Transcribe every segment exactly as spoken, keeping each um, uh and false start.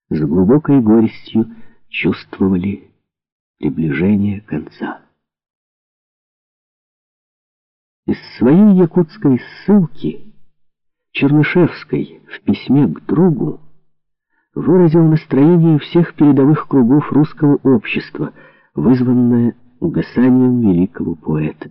с глубокой горестью чувствовали приближение конца. Из своей якутской ссылки Чернышевский в письме к другу выразил настроение всех передовых кругов русского общества, вызванное угасанием великого поэта.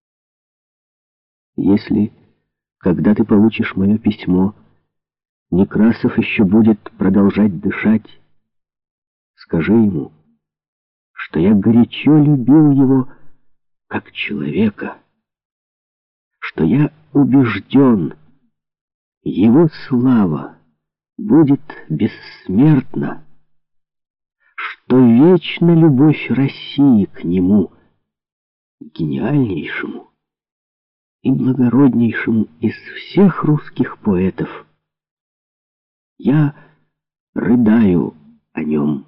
«Если, когда ты получишь мое письмо, Некрасов еще будет продолжать дышать, скажи ему, что я горячо любил его как человека, что я убежден, его слава будет бессмертна, что вечна любовь России к нему, гениальнейшему и благороднейшему из всех русских поэтов. Я рыдаю о нем».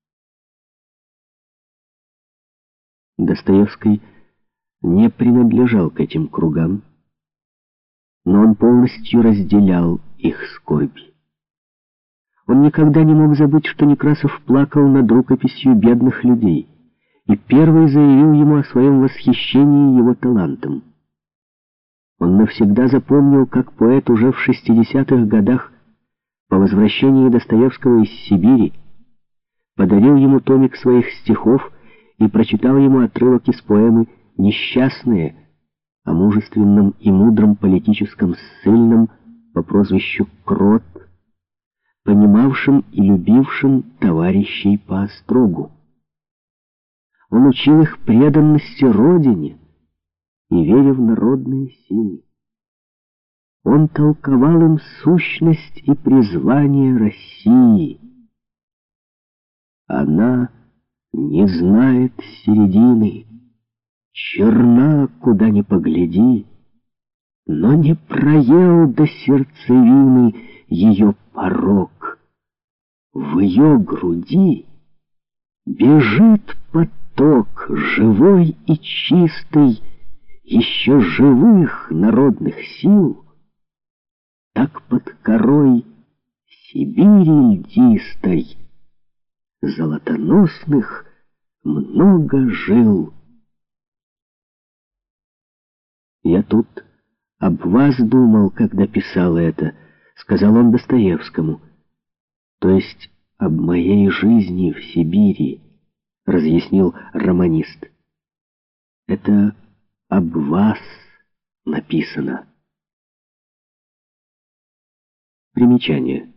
Достоевский не принадлежал к этим кругам, но он полностью разделял их скорбь. Он никогда не мог забыть, что Некрасов плакал над рукописью бедных людей, и первый заявил ему о своем восхищении его талантом. Он навсегда запомнил, как поэт уже в шестидесятых годах, по возвращении Достоевского из Сибири, подарил ему томик своих стихов и прочитал ему отрывок из поэмы «Несчастные», о мужественном и мудром политическом ссыльном по прозвищу Крот, понимавшим и любившим товарищей по острогу. Он учил их преданности Родине и вере в народные силы. Он толковал им сущность и призвание России. Она не знает середины, черна, куда ни погляди, но не проел до сердцевины ее порог. В ее груди бежит поток живой и чистый еще живых народных сил. Так под корой Сибири льдистой золотоносных много жил. «Я тут об вас думал, когда писал это», — сказал он Достоевскому. «То есть об моей жизни в Сибири», — разъяснил романист. «Это об вас написано». Примечание.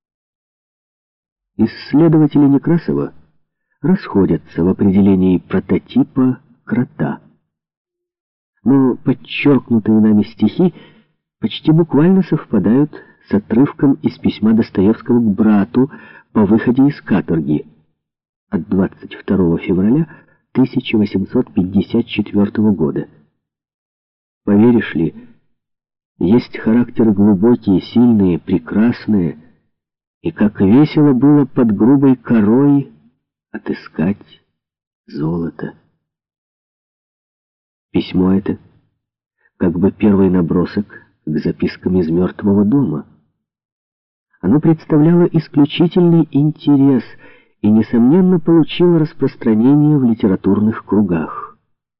Исследователи Некрасова расходятся в определении прототипа Крота. Но подчеркнутые нами стихи почти буквально совпадают с отрывком из письма Достоевского к брату по выходе из каторги от двадцать второго февраля тысяча восемьсот пятьдесят четвёртого года. Поверишь ли, есть характеры глубокие, сильные, прекрасные, и как весело было под грубой корой отыскать золото. Письмо это как бы первый набросок к запискам из «Мертвого дома». Оно представляло исключительный интерес и, несомненно, получило распространение в литературных кругах.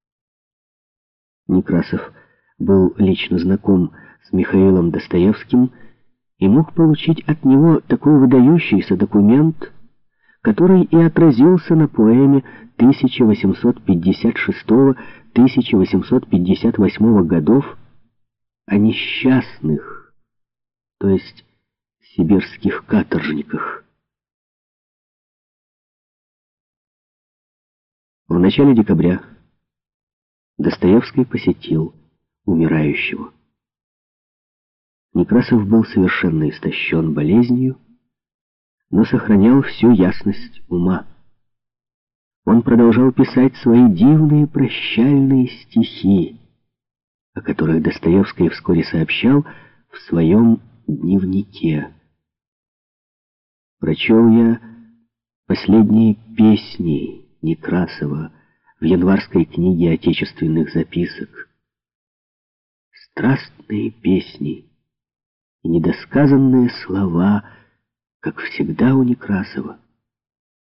Некрасов был лично знаком с Михаилом Достоевским и мог получить от него такой выдающийся документ, который и отразился на поэме тысяча восемьсот пятьдесят шестого — тысяча восемьсот пятьдесят восьмого годов о несчастных, то есть сибирских каторжниках. В начале декабря Достоевский посетил умирающего. Некрасов был совершенно истощен болезнью, но сохранял всю ясность ума. Он продолжал писать свои дивные прощальные стихи, о которых Достоевский вскоре сообщал в своем дневнике. Прочел я последние песни Некрасова в январской книге отечественных записок. Страстные песни и недосказанные слова, как всегда у Некрасова.